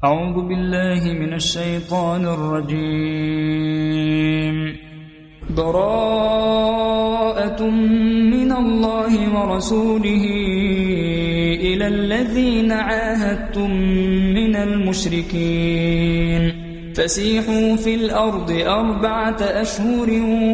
أعوذ بالله من الشيطان الرجيم. براءة من الله ورسوله إلى الذين عاهدتم من المشركين فسيحوا في الأرض 4 أشهر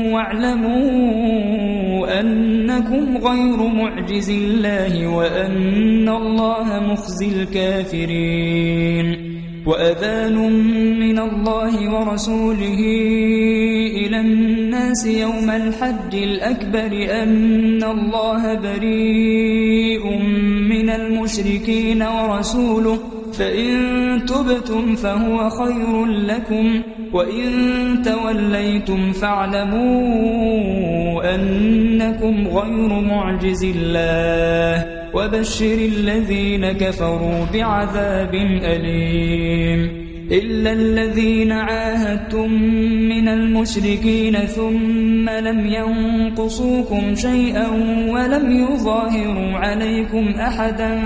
واعلموا أنكم غير معجز الله وأن الله مخزي الكافرين. وأذان من الله ورسوله إلى الناس يوم الحج الأكبر أن الله بريء من المشركين ورسوله فإن تبتم فهو خير لكم وإن توليتم فاعلموا أنكم غير معجز الله وبشر الذين كفروا بعذاب أليم. إلا الذين عاهدتم من المشركين ثم لم ينقصوكم شيئا ولم يظاهروا عليكم أحدا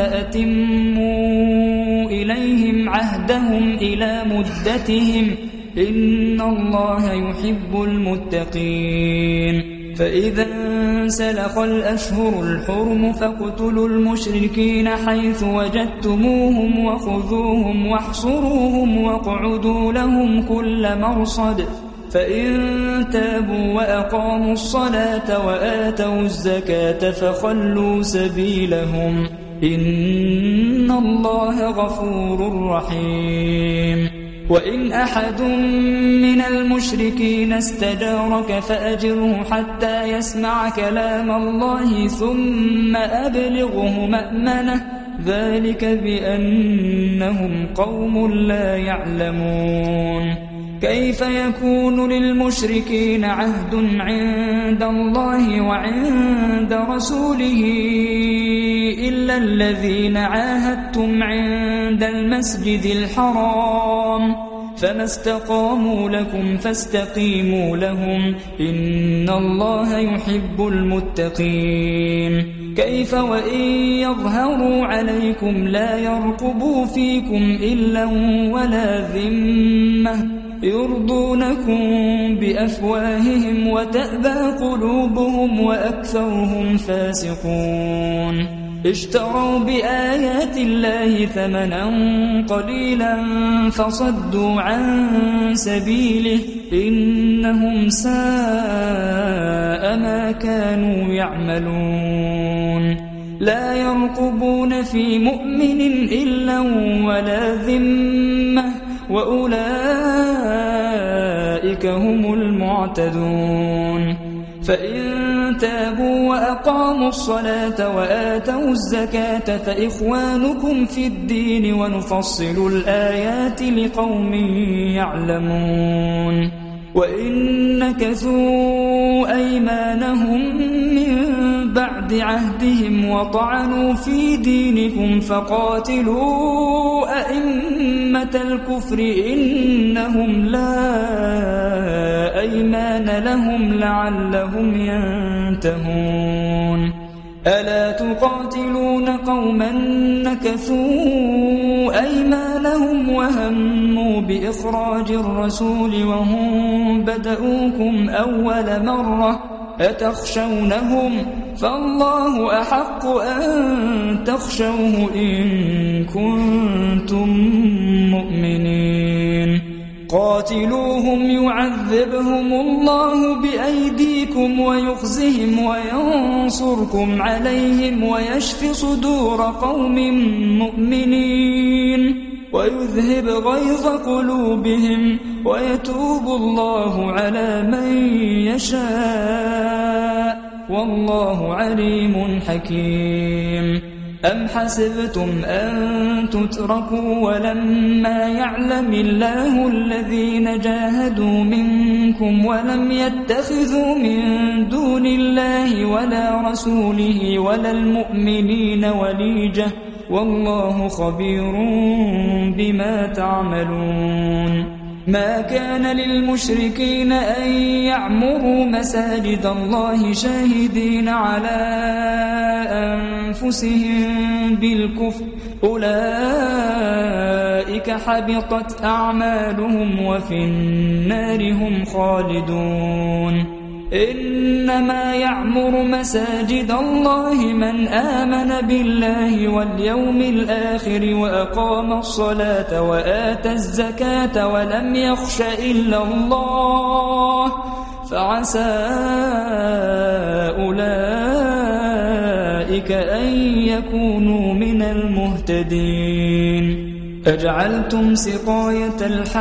فأتموا إليهم عهدهم إلى مدتهم إن الله يحب المتقين. فإذا انسلخ الأشهر الحرم فاقتلوا المشركين حيث وجدتموهم وخذوهم واحصروهم واقعدوا لهم كل مرصد فإن تابوا وأقاموا الصلاة وآتوا الزكاة فخلوا سبيلهم إن الله غفور رحيم. وإن أحد من المشركين استجارك فأجره حتى يسمع كلام الله ثم أبلغه مأمنه ذلك بأنهم قوم لا يعلمون. كيف يكون للمشركين عهد عند الله وعند رسوله إلا الذين عاهدتم عند المسجد الحرام فما استقاموا لكم فاستقيموا لهم إن الله يحب المتقين. كيف وإن يظهروا عليكم لا يرقبوا فيكم إلا ولا ذمة يرضونكم بأفواههم وتأبى قلوبهم وأكثرهم فاسقون. اشتروا بآيات الله ثمنا قليلا فصدوا عن سبيله إنهم ساء ما كانوا يعملون. لا يرقبون في مؤمن إلا ولا ذمة وأولئك هم المعتدون. فإن تابوا وأقاموا الصلاة وآتوا الزكاة فإخوانكم في الدين ونفصل الآيات لقوم يعلمون. وإن نكثوا أيمانهم من بعد عهدهم وطعنوا في دينكم فقاتلوا أئمة الكفر إنهم لا أيمان لهم لعلهم ينتهون. ألا تقاتلون قوما نكثوا أيمانهم وهموا بإخراج الرسول وهم بدؤوكم أول مرة أتخشونهم فالله أحق أن تخشوه إن كنتم مؤمنين. قاتلوهم يعذبهم الله بأيديكم ويخزهم وينصركم عليهم ويشف صدور قوم مؤمنين ويذهب غيظ قلوبهم ويتوب الله على من يشاء والله عليم حكيم. أم حسبتم أن تتركوا ولما يعلم الله الذين جاهدوا منكم ولم يتخذوا من دون الله ولا رسوله ولا المؤمنين وليجة والله خبير بما تعملون. ما كان للمشركين أن يعمروا مساجد الله شاهدين على أنفسهم بالكفر أولئك أولئك حبطت أعمالهم وفي النار هم خالدون إنما يعمر مساجد الله من آمن بالله واليوم الآخر وأقام الصلاة وآتى الزكاة ولم يخش إلا الله فعسى أولئك أن يكونوا من المهتدين أجعلتم سقاية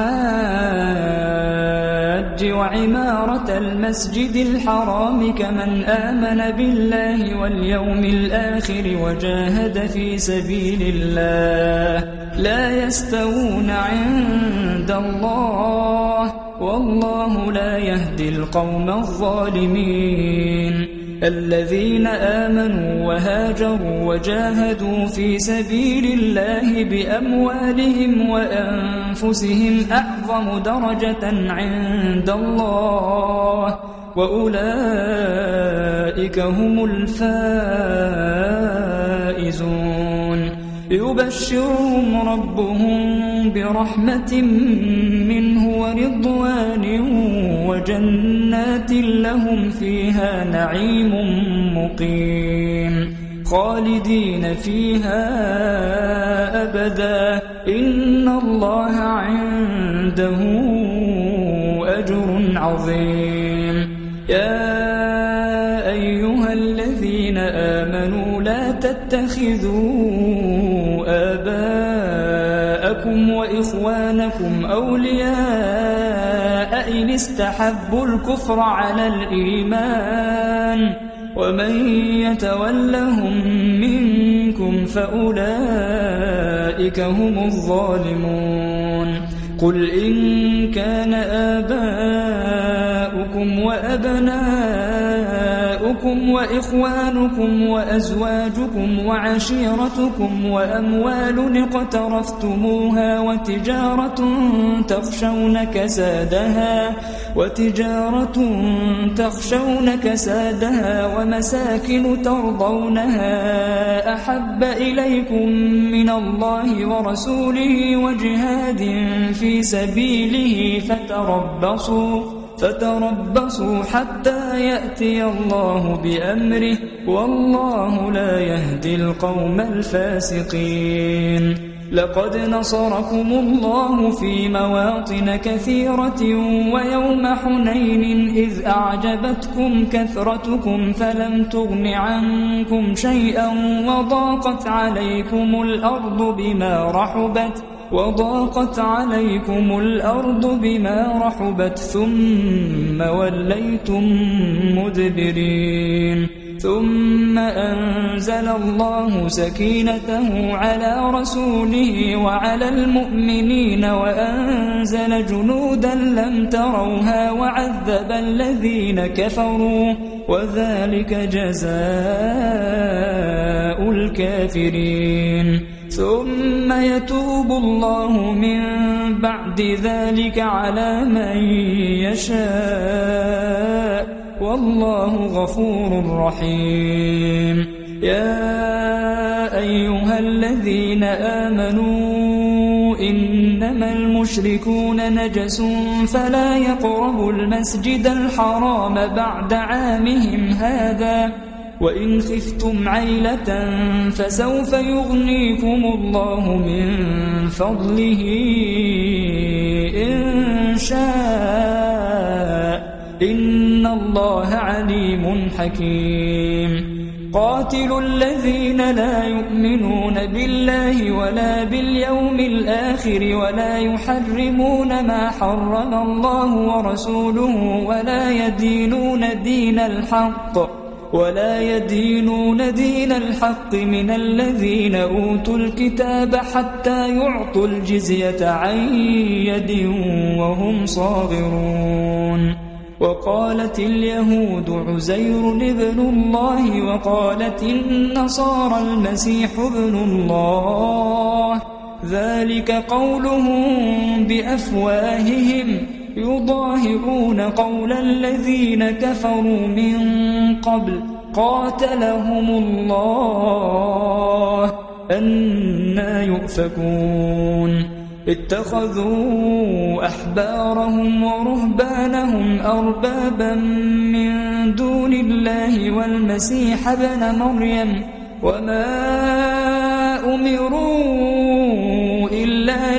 الحاج وعمارة المسجد الحرام كمن آمن بالله واليوم الآخر وجاهد في سبيل الله لا يستوون عند الله والله لا يهدي القوم الظالمين الذين آمنوا وهاجروا وجاهدوا في سبيل الله بأموالهم وأنفسهم أعظم درجة عند الله وأولئك هم الفائزون يبشرهم ربهم برحمة منه ورضوان وجنات لهم فيها نعيم مقيم خالدين فيها أبدا إن الله عنده أجر عظيم يا أيها الذين آمنوا لا تتخذوا آباءكم وإخوانكم أولياء إن استحبوا الكفر على الإيمان ومن يتولهم منكم فأولئك هم الظالمون قل إن كان آباؤكم وأبناؤكم وإخوانكم وأزواجكم وعشيرتكم وأموال اقترفتموها وتجارة تخشون كسادها ومساكن ترضونها أحب إليكم من الله ورسوله وجهاد في سبيله فتربصوا حتى يأتي الله بأمره والله لا يهدي القوم الفاسقين لقد نصركم الله في مواطن كثيرة ويوم حنين إذ أعجبتكم كثرتكم فلم تغن عنكم شيئا وضاقت عليكم الأرض بما رحبت ثم وليتم مدبرين ثم أنزل الله سكينته على رسوله وعلى المؤمنين وأنزل جنودا لم تروها وعذب الذين كفروا وذلك جزاء الكافرين ثم يتوب الله من بعد ذلك على من يشاء والله غفور رحيم يا أيها الذين آمنوا إنما المشركون نجس فلا يقربوا المسجد الحرام بعد عامهم هذا وإن خفتم عيلة فسوف يغنيكم الله من فضله إن شاء إن الله عليم حكيم قاتلوا الذين لا يؤمنون بالله ولا باليوم الآخر ولا يحرمون ما حرم الله ورسوله ولا يدينون دين الحق من الذين أوتوا الكتاب حتى يعطوا الجزية عن يد وهم صاغرون وقالت اليهود عزير ابن الله وقالت النصارى المسيح ابن الله ذلك قولهم بأفواههم يضاهئون قول الذين كفروا من قبل قاتلهم الله أنى يؤفكون اتخذوا أحبارهم ورهبانهم أربابا من دون الله والمسيح ابن مريم وما أمروا إلا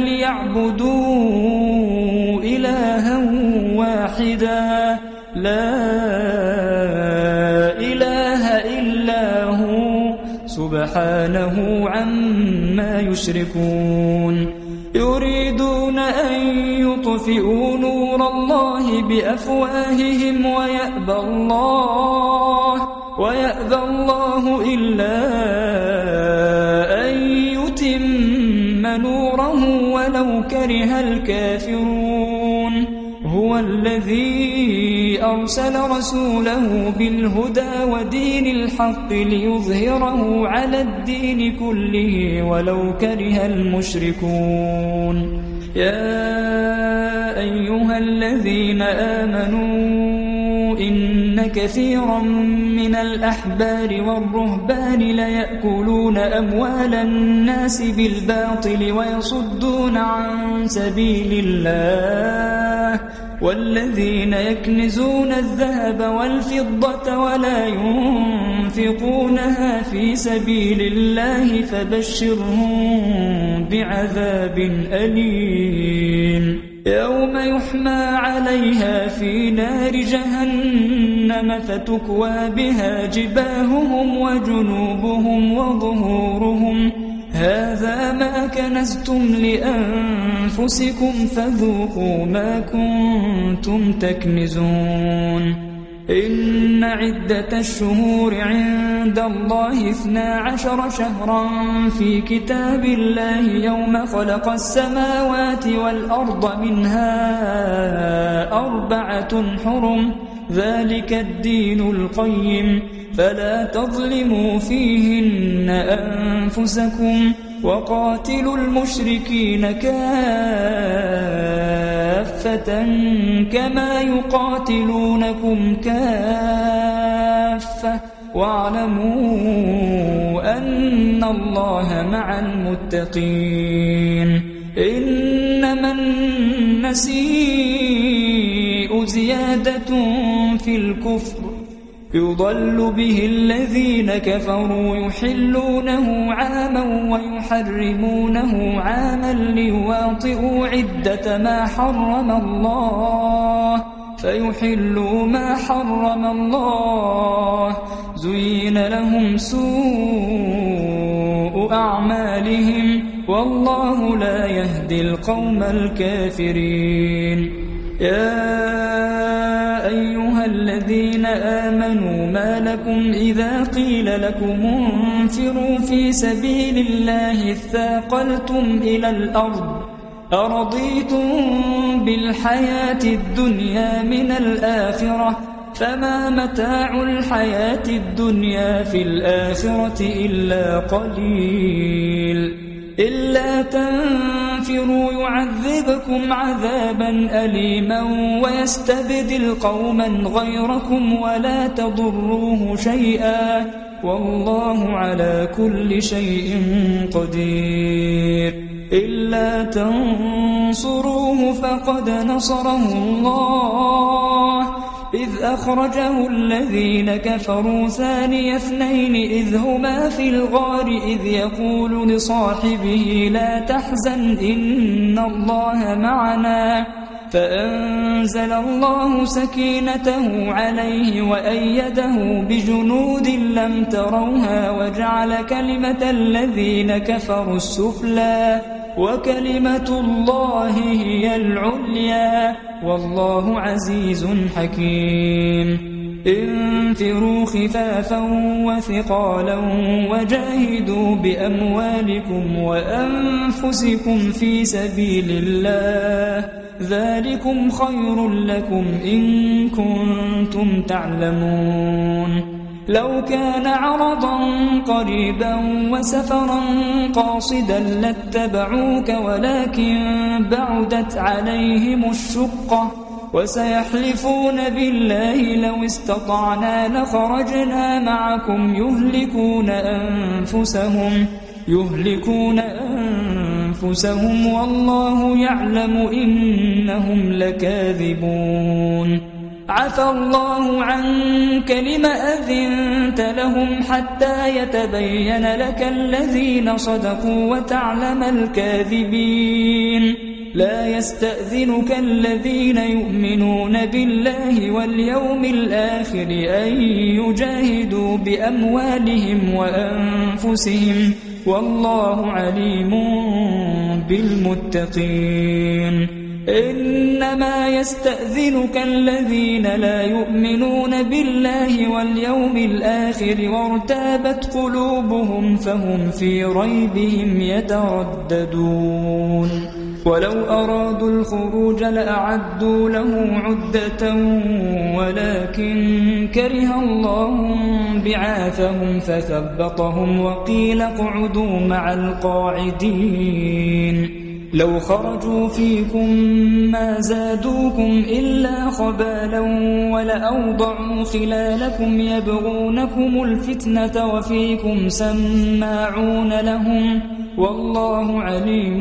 ليعبدوا إلها واحدا لا إله إلا هو سبحانه عما يشركون يريدون أن يطفئوا نور الله بأفواههم ويأبى الله إلا أن يتم نوره ولو كره الكافرون هو الذي أرسل رسوله بالهدى ودين الحق ليظهره على الدين كله ولو كره المشركون يا أيها الذين آمنوا إن كثيرا من الأحبار والرهبان ليأكلون أموال الناس بالباطل ويصدون عن سبيل الله والذين يكنزون الذهب والفضة ولا ينفقونها في سبيل الله فبشرهم بعذاب أليم يوم يحمى عليها في نار جهنم فتكوى بها جباههم وجنوبهم وظهورهم هذا ما كنزتم لأنفسكم فذوقوا ما كنتم تكنزون إن عدة الشهور عند الله 12 شهرا في كتاب الله يوم خلق السماوات والأرض منها 4 حرم ذلك الدين القيم فلا تظلموا فيهن أنفسكم وقاتلوا المشركين كافة كما يقاتلونكم كافة واعلموا أن الله مع المتقين إنما النسيء زيادة في الكفر يضل به الذين كفروا يحلونه عاما ويحرمونه عاما ليواطئوا عدة ما حرم الله فيحلوا ما حرم الله زين لهم سوء أعمالهم والله لا يهدي القوم الكافرين يا أيها الذين آمنوا ما لكم إذا قيل لكم انفروا في سبيل الله اثاقلتم إلى الأرض أرضيتم بالحياة الدنيا من الآخرة فما متاع الحياة الدنيا في الآخرة إلا قليل إلا تنفروا يعذبكم عذابا أليما ويستبدل قوما غيركم ولا تضروه شيئا والله على كل شيء قدير إلا تنصروه فقد نصره الله إذ أخرجه الذين كفروا ثاني اثنين إذ هما في الغار إذ يقول لصاحبه لا تحزن إن الله معنا فأنزل الله سكينته عليه وأيده بجنود لم تروها وجعل كلمة الذين كفروا السفلى وكلمة الله هي العليا والله عزيز حكيم انفروا خفافا وثقالا وجاهدوا بأموالكم وأنفسكم في سبيل الله ذلكم خير لكم إن كنتم تعلمون لو كان عرضا قريبا وسفرا قاصدا لاتبعوك ولكن بعدت عليهم الشقة وسيحلفون بالله لو استطعنا لخرجنا يهلكون أنفسهم أنفسهم والله يعلم إنهم لكاذبون عفى الله عنك لم أذنت لهم حتى يتبين لك الذين صدقوا وتعلم الكاذبين لا يستأذنك الذين يؤمنون بالله واليوم الآخر أن يجاهدوا بأموالهم وأنفسهم والله عليم بالمتقين إنما يستأذنك الذين لا يؤمنون بالله واليوم الآخر وارتابت قلوبهم فهم في ريبهم يترددون ولو أرادوا الخروج لأعدوا له عدة ولكن كره الله بعاثهم فثبطهم وقيل اقعدوا مع القاعدين لو خرجوا فيكم ما زادوكم إلا خبالا ولأوضعوا خلالكم يبغونكم الفتنة وفيكم سماعون لهم والله عليم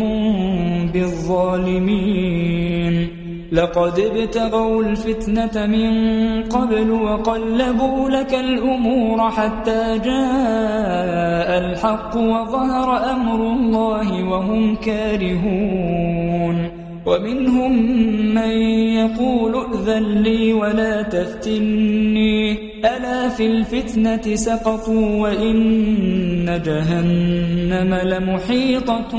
بالظالمين لقد ابتغوا الفتنة من قبل وقلبوا لك الأمور حتى جاء الحق وظهر أمر الله وهم كارهون ومنهم من يقول ائذن لي ولا تفتني ألا في الفتنة سقطوا وإن جهنم لمحيطة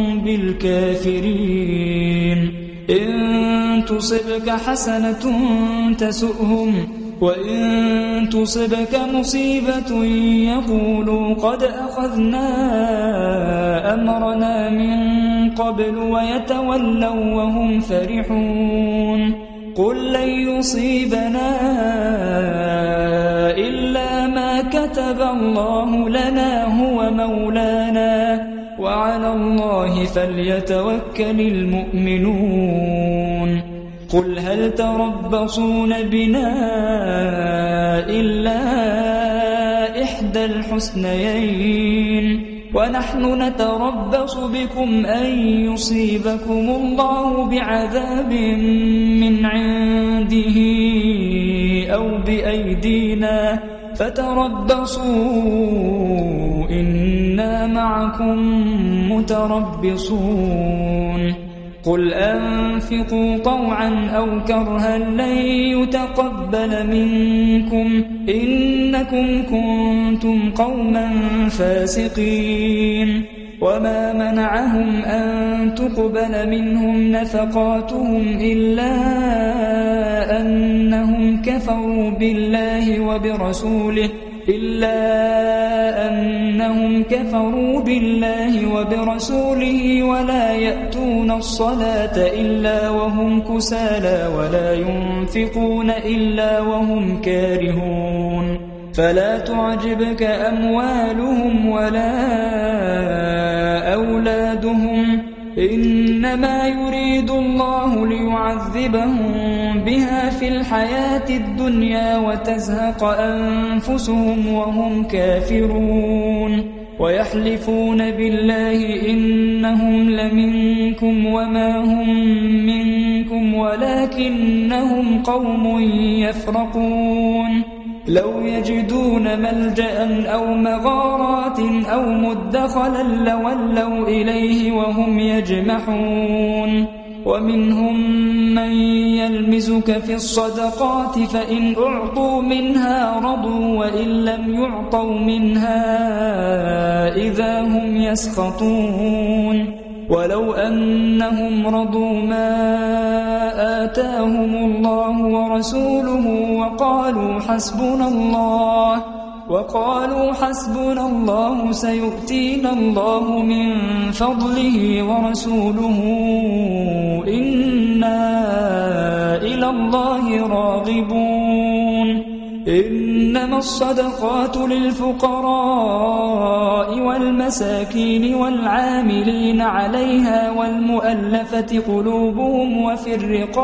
بالكافرين إن تصبك حسنة تسؤهم وإن تصبك مصيبة يقولوا قد أخذنا أمرنا من قبل ويتولوا وهم فرحون قل لن يصيبنا إلا ما كتب الله لنا هو مولانا وعلى الله فليتوكل المؤمنون قل هل تربصون بنا إلا إحدى الحسنيين ونحن نتربص بكم أن يصيبكم الله بعذاب من عنده أو بأيدينا فتربصوا إنا معكم متربصون قل أنفقوا طوعا أو كرها لن يتقبل منكم إنكم كنتم قوما فاسقين وما منعهم أن تقبل منهم نفقاتهم إلا أنهم كفروا بالله وبرسوله ولا يأتون الصلاة إلا وهم كسالى ولا ينفقون إلا وهم كارهون فلا تعجبك أموالهم ولا أولادهم إنما يريد الله ليعذبهم بها في الحياة الدنيا وتزهق أنفسهم وهم كافرون ويحلفون بالله إنهم لمنكم وما هم منكم ولكنهم قوم يفرقون لو يجدون ملجأ أو مغارات أو مدخلا لولوا إليه وهم يجمحون ومنهم من يلمزك في الصدقات فإن أعطوا منها رضوا وإن لم يعطوا منها إذا هم يسخطون ولو أنهم رضوا ما آتاهم الله ورسوله وقالوا حسبنا الله سيؤتينا الله من فضله ورسوله إنا إلى الله راغبون إنما الصدقات للفقراء والمساكين والعاملين عليها والمؤلفة قلوبهم وفي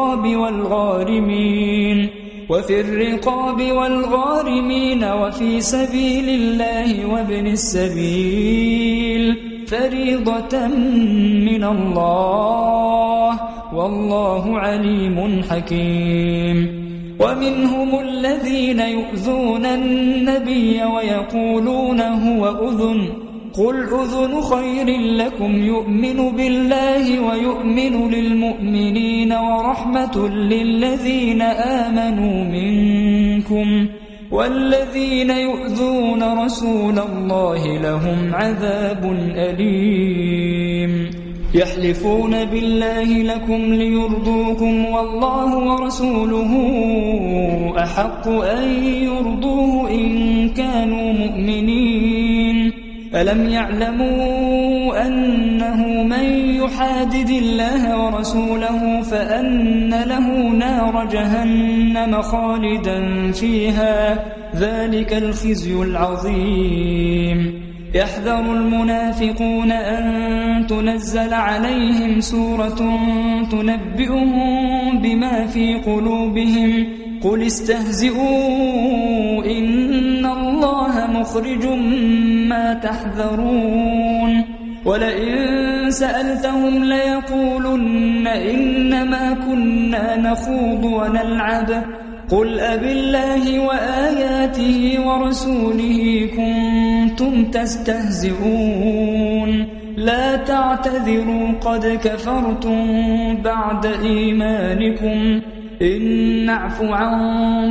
الرقاب والغارمين وفي سبيل الله وابن السبيل فريضة من الله والله عليم حكيم. ومنهم الذين يؤذون النبي ويقولون هو أذن قل أذن خير لكم يؤمن بالله ويؤمن للمؤمنين ورحمة للذين آمنوا منكم والذين يؤذون رسول الله لهم عذاب أليم. يحلفون بالله لكم ليرضوكم والله ورسوله أحق أن يرضوه إن كانوا مؤمنين. ألم يعلموا أنه من يحادد الله ورسوله فأن له نار جهنم خالدا فيها ذلك الخزي العظيم. يحذر المنافقون أن تنزل عليهم سورة تنبئهم بما في قلوبهم قل استهزئوا إن الله مخرج ما تحذرون. ولئن سألتهم ليقولن إنما كنا نخوض ونلعب قل أبالله وآياته ورسوله كنتم تستهزئون لا تعتذروا قد كفرتم بعد إيمانكم إن نعف عن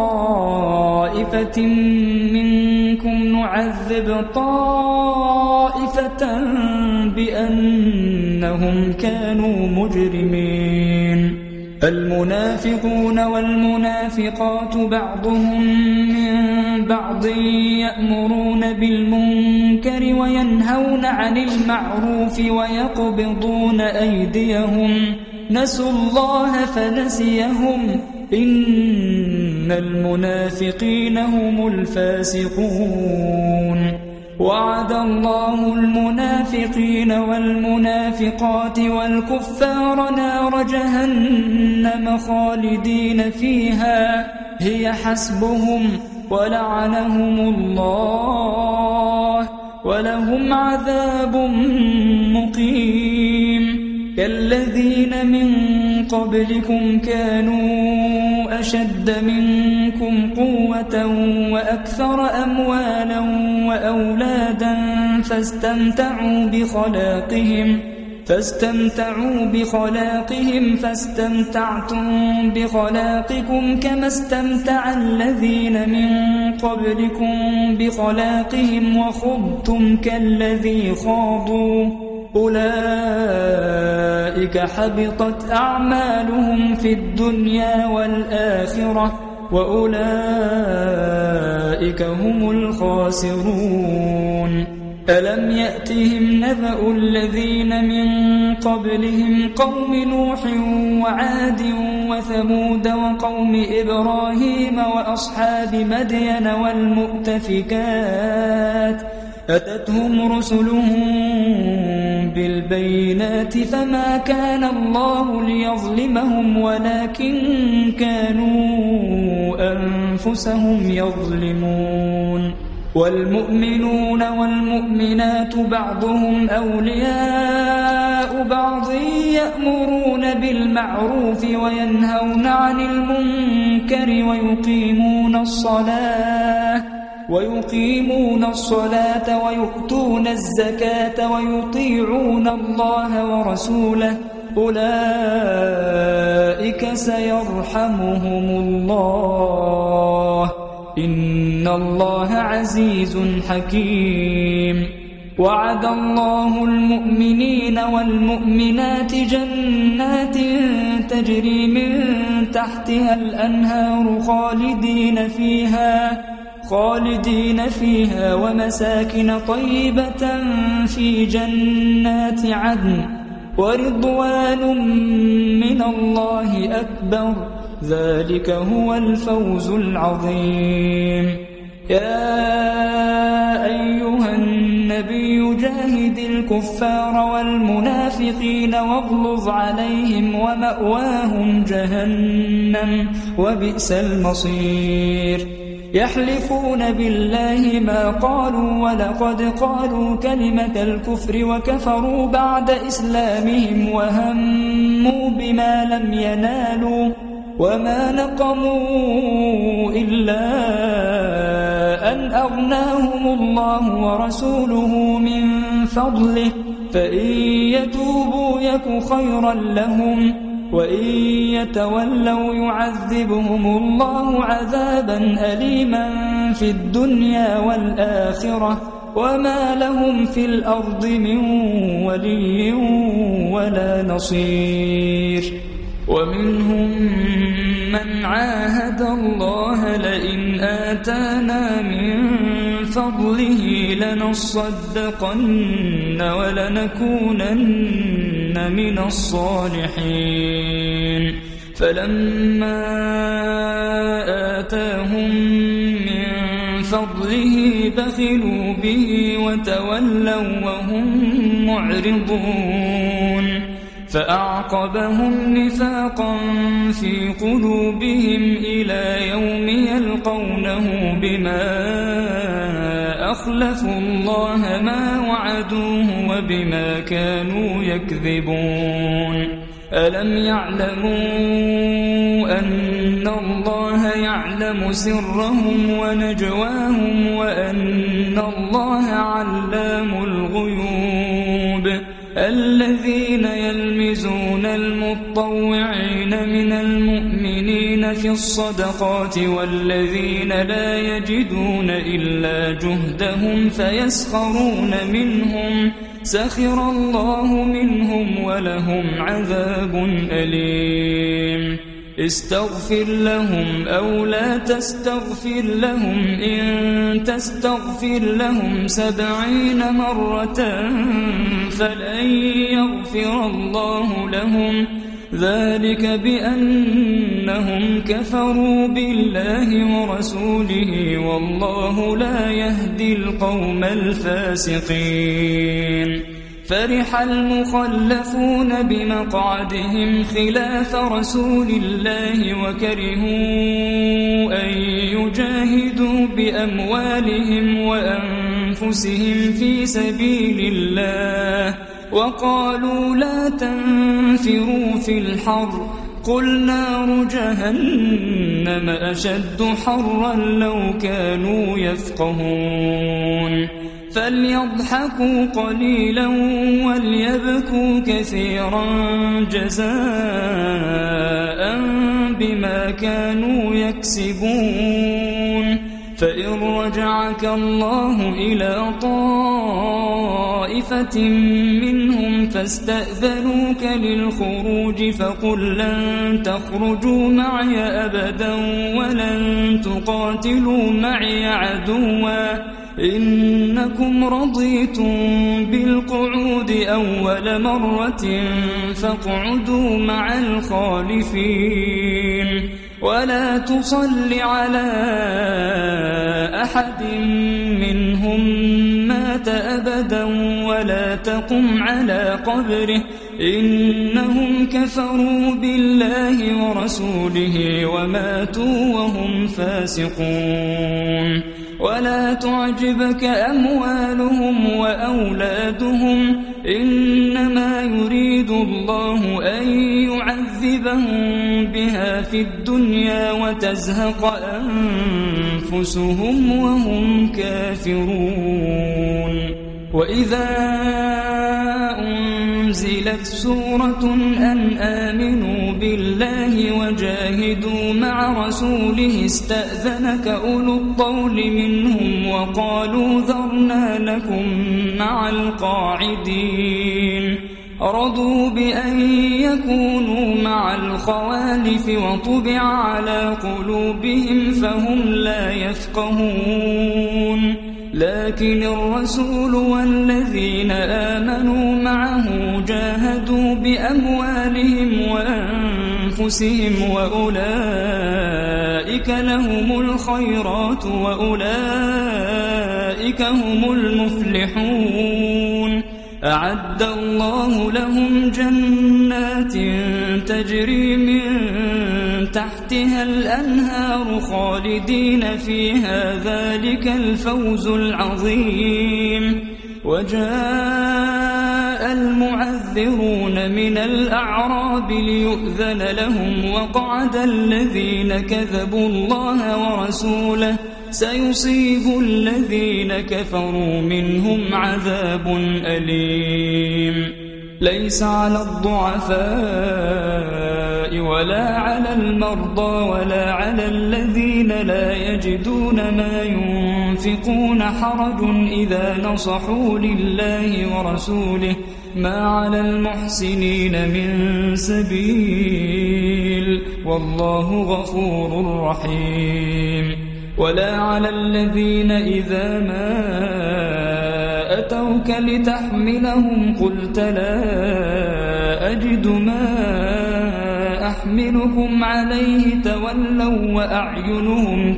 طائفة منكم نعذب طائفة بأنهم كانوا مجرمين. المنافقون والمنافقات بعضهم من بعض يأمرون بالمنكر وينهون عن المعروف ويقبضون أيديهم نسوا الله فنسيهم إن المنافقين هم الفاسقون. وعد الله المنافقين والمنافقات والكفار نار جهنم خالدين فيها هي حسبهم ولعنهم الله ولهم عذاب مقيم. كالذين من قبلكم كانوا أشد منكم قوة وأكثر أموالا وأولادا فاستمتعوا بخلاقهم فاستمتعتم بخلاقكم كما استمتع الذين من قبلكم بخلاقهم وخضتم كالذي خاضوا أولئك حبطت أعمالهم في الدنيا والآخرة وأولئك هم الخاسرون. ألم يأتهم نبأ الذين من قبلهم قوم نوح وعاد وثمود وقوم إبراهيم وأصحاب مدين والمؤتفكات أتتهم رسلهم بالبينات فما كان الله ليظلمهم ولكن كانوا أنفسهم يظلمون. والمؤمنون والمؤمنات بعضهم أولياء بعض يأمرون بالمعروف وينهون عن المنكر ويقيمون الصلاة ويؤتون الزكاة ويطيعون الله ورسوله أولئك سيرحمهم الله إن الله عزيز حكيم. وعد الله المؤمنين والمؤمنات جنات تجري من تحتها الأنهار خالدين فيها ومساكن طيبة في جنات عدن ورضوان من الله أكبر ذلك هو الفوز العظيم. يا أيها النبي جاهد الكفار والمنافقين واغلظ عليهم ومأواهم جهنم وبئس المصير. يحلفون بالله ما قالوا ولقد قالوا كلمة الكفر وكفروا بعد إسلامهم وهموا بما لم ينالوا وما نقموا إلا أن أغناهم الله ورسوله من فضله فإن يتوبوا يك خيرا لهم وإن يتولوا يعذبهم الله عذابا أليما في الدنيا والآخرة وما لهم في الأرض من ولي ولا نصير ومنهم من عاهد الله لئن آتانا من فضله لنصدقن ولنكونن من الصالحين فلما آتاهم من فضله بخلوا به وتولوا وهم معرضون فأعقبهم نفاقا في قلوبهم إلى يوم يلقونه بما أخلفوا الله ما وعدوه وبما كانوا يكذبون ألم يعلموا أن الله يعلم سرهم ونجواهم وأن الله علام الغيوب الذين يلمزون المطوعين من المؤمنين في الصدقات والذين لا يجدون إلا جهدهم فيسخرون منهم سخر الله منهم ولهم عذاب أليم استغفر لهم أو لا تستغفر لهم إن تستغفر لهم 70 مرة فلن يغفر الله لهم ذلك بأنهم كفروا بالله ورسوله والله لا يهدي القوم الفاسقين فرح المخلفون بمقعدهم خلاف رسول الله وكرهوا أن يجاهدوا بأموالهم وأنفسهم في سبيل الله وقالوا لا تنفروا في الحر قل نار جهنم أشد حرا لو كانوا يفقهون فليضحكوا قليلا وليبكوا كثيرا جزاء بما كانوا يكسبون فإن رجعك الله إلى طائفة منهم فاستأذنوك للخروج فقل لن تخرجوا معي أبدا ولن تقاتلوا معي عدوا إنكم رضيتم بالقعود أول مرة فاقعدوا مع الخالفين ولا تصل على أحد منهم مات أبدا ولا تقم على قبره إنهم كفروا بالله ورسوله وماتوا وهم فاسقون ولا تعجبك أموالهم وأولادهم إنما يريد الله أن يعذبهم بها في الدنيا وتزهق أنفسهم وهم كافرون وإذا أنزلت سورة أن آمنوا بالله وجاهدوا مع رسوله استأذنك أولو الطول منهم وقالوا ذرنا لكم مع القاعدين رضوا بأن يكونوا مع الخوالف وطبع على قلوبهم فهم لا يفقهون لكن الرسول والذين آمنوا معه جاهدوا بأموالهم وأنفسهم وأولئك لهم الخيرات وأولئك هم المفلحون أعد الله لهم جنات تجري من تحتها الأنهار خالدين فيها ذلك الفوز العظيم. وجاء المعذرون من الأعراب ليؤذن لهم وقعد الذين كذبوا الله ورسوله سيصيب الذين كفروا منهم عذاب أليم. ليس على الضعفاء ولا على المرضى ولا على الذين لا يجدون ما ينفقون حرج إذا نصحوا لله ورسوله ما على المحسنين من سبيل والله غفور رحيم. ولا على الذين إذا ما أتوك لتحملهم قلت لا أجد ما أحملكم عليه تولوا وأعينهم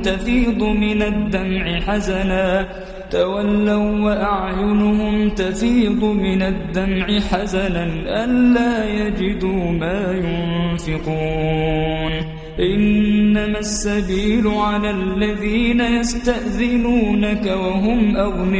تفيض من الدمع حزنا ألا يجدوا ما ينفقون. إنما السبيل على الذين يستأذنونك وهم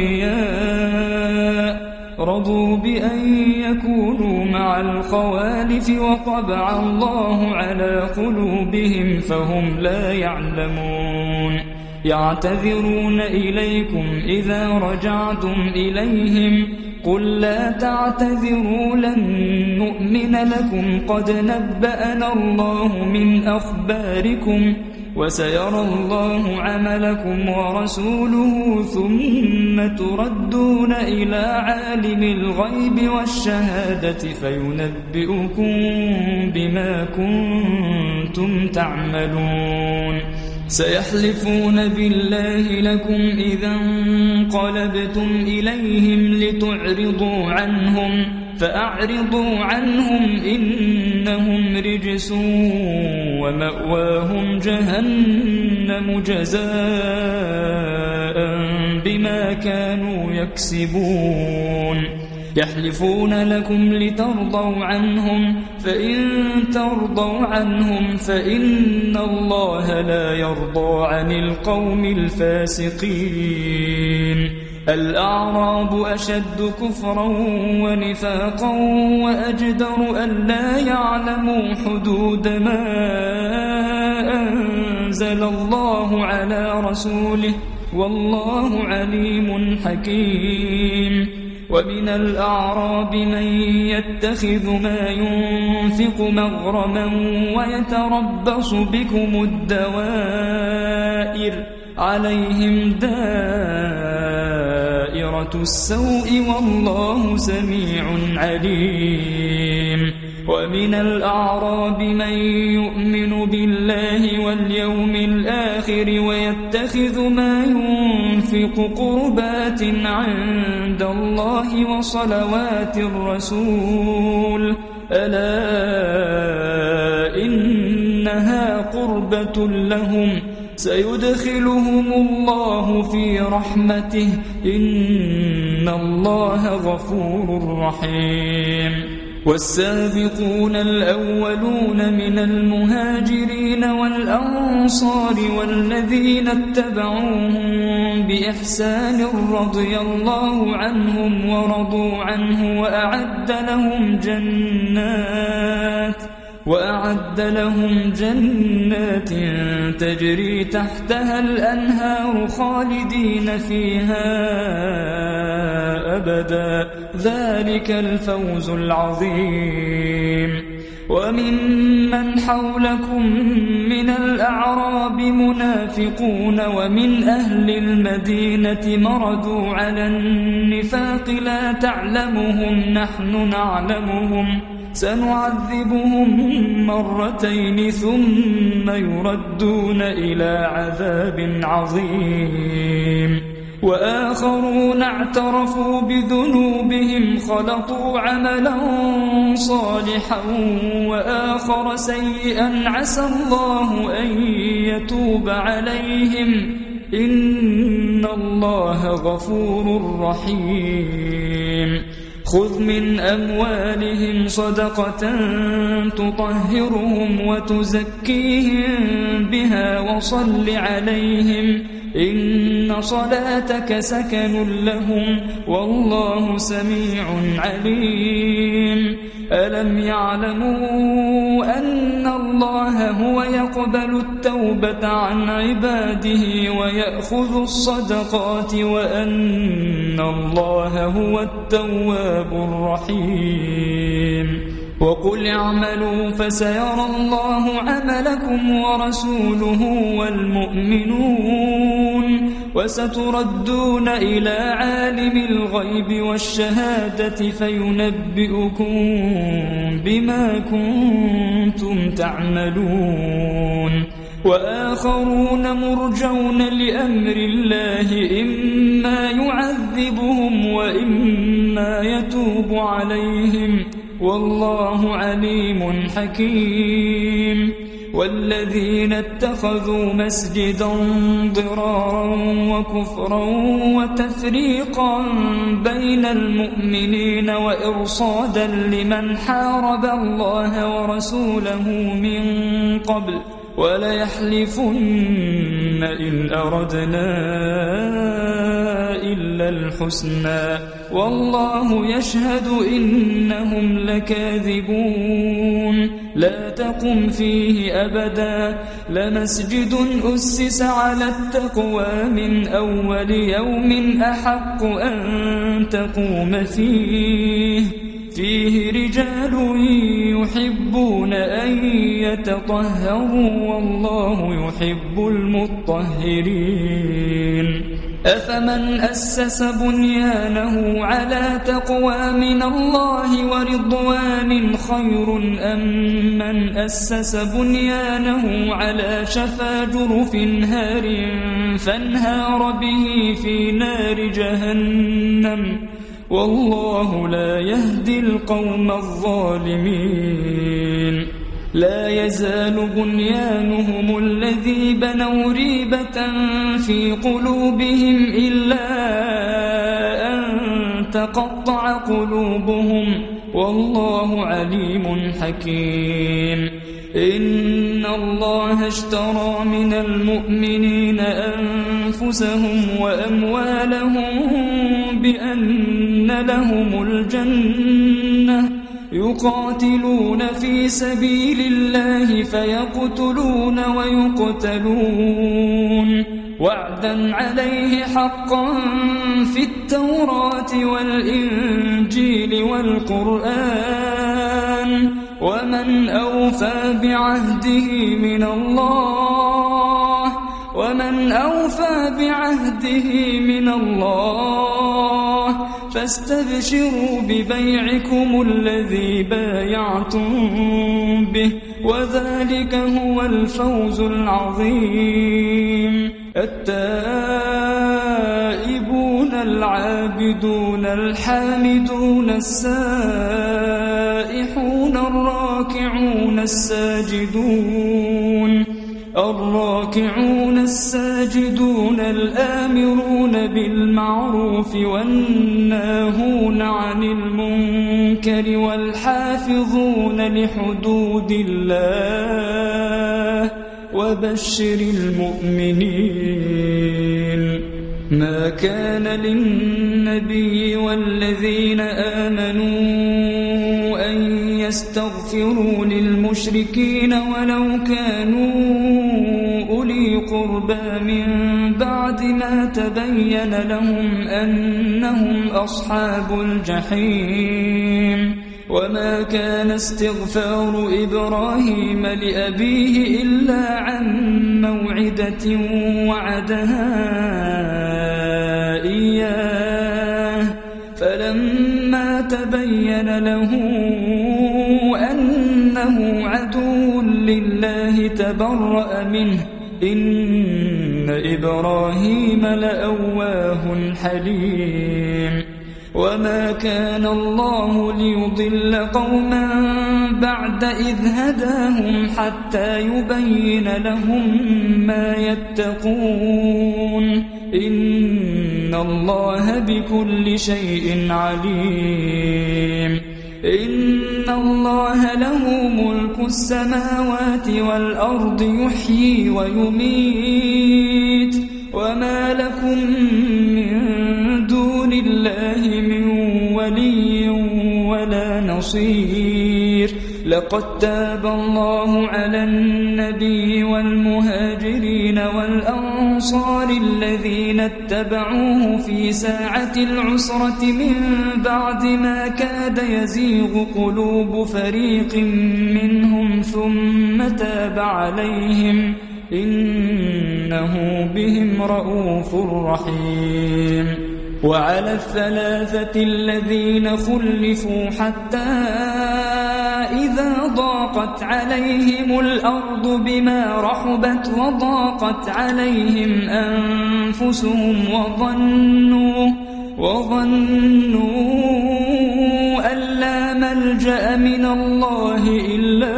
أغنياء رضوا بأن يكونوا مع الخوالف وطبع الله على قلوبهم فهم لا يعلمون. يعتذرون إليكم إذا رجعتم إليهم قل لا تعتذروا لن نؤمن لكم قد نبأنا الله من أخباركم وسيرى الله عملكم ورسوله ثم تردون إلى عالم الغيب والشهادة فينبئكم بما كنتم تعملون. سيحلفون بالله لكم إذا انقلبتم إليهم لتعرضوا عنهم فأعرضوا عنهم إنهم رجس ومأواهم جهنم جزاء بما كانوا يكسبون. يحلفون لكم لترضوا عنهم فإن ترضوا عنهم فإن الله لا يرضى عن القوم الفاسقين. الأعراب أشد كفرا ونفاقا وأجدر ألا يعلموا حدود ما أنزل الله على رسوله والله عليم حكيم. ومن الأعراب من يتخذ ما ينفق مغرما ويتربص بكم الدوائر عليهم دائرة السوء والله سميع عليم. ومن الأعراب من يؤمن بالله واليوم الآخر ويتخذ ما ينفق قربات عند الله وصلوات الرسول ألا إنها قربة لهم سيدخلهم الله في رحمته إن الله غفور رحيم. والسابقون الأولون من المهاجرين والأنصار والذين اتبعوهم بإحسان رضي الله عنهم ورضوا عنه وأعد لهم جنات تجري تحتها الأنهار خالدين فيها أبدا ذلك الفوز العظيم. وممن حولكم من الأعراب منافقون ومن أهل المدينة مردوا على النفاق لا تعلمهم نحن نعلمهم سنعذبهم مرتين ثم يردون إلى عذاب عظيم. وآخرون اعترفوا بذنوبهم خلطوا عملا صالحا وآخر سيئا عسى الله أن يتوب عليهم إن الله غفور رحيم. خذ من أموالهم صدقة تطهرهم وتزكيهم بها وصل عليهم إن صلاتك سكن لهم والله سميع عليم ألم يعلموا أن الله هو يقبل التوبة عن عباده ويأخذ الصدقات وأن الله هو التواب الرحيم وقل اعملوا فسيرى الله عملكم ورسوله والمؤمنون وستردون إلى عالم الغيب والشهادة فينبئكم بما كنتم تعملون وآخرون مرجون لأمر الله إما يعذبهم وإما يتوب عليهم والله عليم حكيم والذين اتخذوا مسجدا ضرارا وكفرا وتفريقا بين المؤمنين وإرصادا لمن حارب الله ورسوله من قبل وليحلفن إن أردنا إلا الحسنى والله يشهد إنهم لكاذبون لا تقم فيه أبدا لمسجد أسس على التقوى من أول يوم أحق أن تقوم فيه رجال يحبون أن يتطهروا والله يحب المطهرين أفمن أسس بنيانه على تقوى من الله ورضوان خير أم من أسس بنيانه على شفا جرف هار فانهار به في نار جهنم والله لا يهدي القوم الظالمين لا يزال بنيانهم الذي بنوا ريبة في قلوبهم إلا أن تقطع قلوبهم والله عليم حكيم إن الله اشترى من المؤمنين أنفسهم وأموالهم بأن لهم الجنة يقاتلون في سبيل الله فيقتلون ويقتلون وعدا عليه حقا في التوراة والإنجيل والقرآن ومن أوفى بعهده من الله فاستبشروا ببيعكم الذي بايعتم به وذلك هو الفوز العظيم التائبون العابدون الحامدون السائحون الراكعون الساجدون الآمرون بالمعروف والناهون عن المنكر والحافظون لحدود الله وبشر المؤمنين ما كان للنبي والذين آمنوا أن يستغفروا للمشركين ولو كانوا أولي قربى من بعد ما تبين لهم أنهم أصحاب الجحيم وما كان استغفار إبراهيم لأبيه إلا عن موعدة وعدها إياه فلما تبين له أنه عدو لله تبرأ منه إن إبراهيم لأواه حليم وما كان الله ليضل قوما بعد إذ هداهم حتى يبين لهم ما يتقون إن الله بكل شيء عليم إن الله له ملك السماوات والأرض يحيي ويميت وما لكم من دون الله من ولي ولا نصير لقد تاب الله على النبي والمهاجرين والأنصار الذين اتبعوه في ساعة العسرة من بعد ما كاد يزيغ قلوب فريق منهم ثم تاب عليهم إنه بهم رءوف رحيم وعلى الثلاثة الذين خلفوا حتى إذا ضاقت عليهم الأرض بما رحبت وضاقت عليهم أنفسهم وظنوا أن لا ملجأ من الله إلا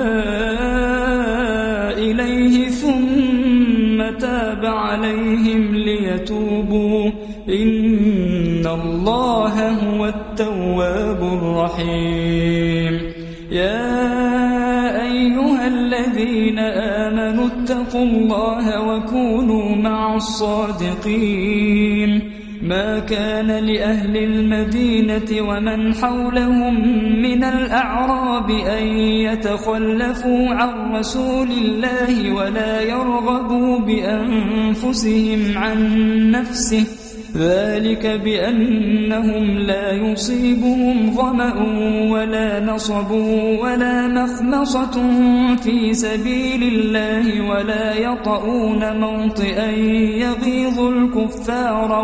إليه ثم تاب عليهم ليتوبوا إن الله هو التواب الرحيم يا أيها الذين آمنوا اتقوا الله وكونوا مع الصادقين ما كان لأهل المدينة ومن حولهم من الأعراب أن يتخلفوا عن رسول الله ولا يرغبوا بأنفسهم عن نفسه ذلك بأنهم لا يصيبهم ظمأ ولا نصب ولا مخمصة في سبيل الله ولا يطؤون موطئا يغيظ الكفار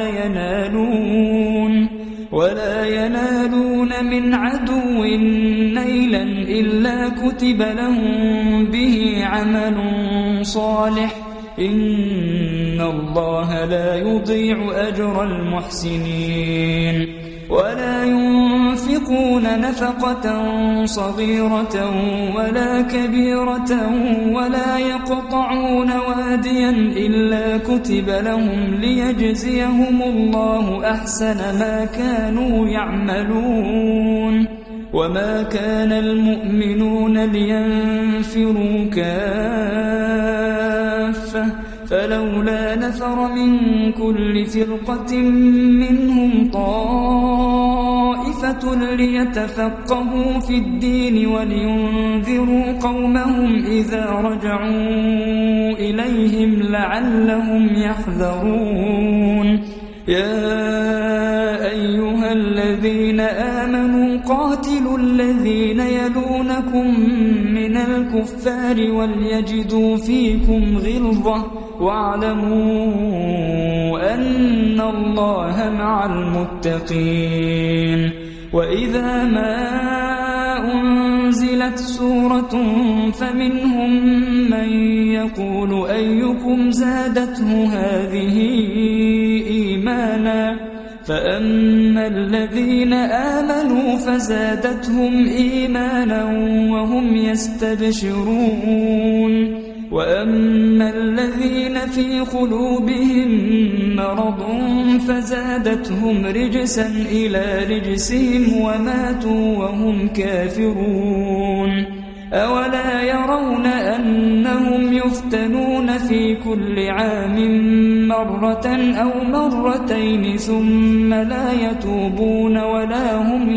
ولا ينالون من عدو نيلا إلا كتب لهم به عمل صالح إن الله لا يضيع أجر المحسنين ولا ينفقون نفقة صغيرة ولا كبيرة ولا يقطعون واديا إلا كتب لهم ليجزيهم الله أحسن ما كانوا يعملون وما كان المؤمنون لينفروا كافة فلولا نفر من كل فرقة منهم طائفة ليتفقهوا في الدين ولينذروا قومهم إذا رجعوا إليهم لعلهم يحذرون يا أيها الذين آمنوا قاتلوا الذين يلونكم من الكفار وليجدوا فيكم غلظة واعلموا أن الله مع المتقين وإذا ما أنزلت سورة فمنهم من يقول أيكم زادته هذه إيمانا فأما الذين آمنوا فزادتهم إيمانا وهم يستبشرون وأما الذين في قلوبهم مرض فزادتهم رجسا إلى رجسهم وماتوا وهم كافرون أولا يرون أنهم يفتنون في كل عام مرة أو مرتين ثم لا يتوبون ولا هم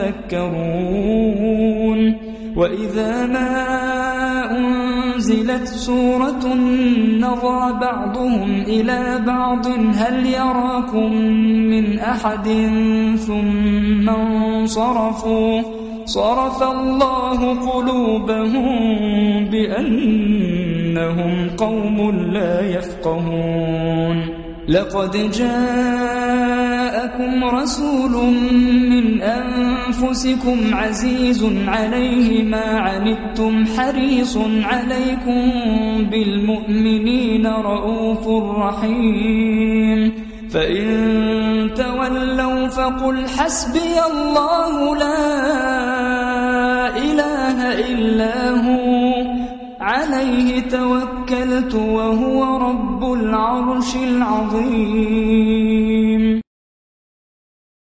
يذكرون وإذا ما أنزلت سورة نظر بعضهم إلى بعض هل يراكم من أحد ثم انصرفوا صرف الله قلوبهم بأنهم قوم لا يفقهون لقد جاءكم رسول من أنفسكم عزيز عليه ما عنتم حريص عليكم بالمؤمنين رؤوف رحيم فإن تولوا فقل حسبي الله لا إله إلا هو عليه توكلت وهو رب العرش العظيم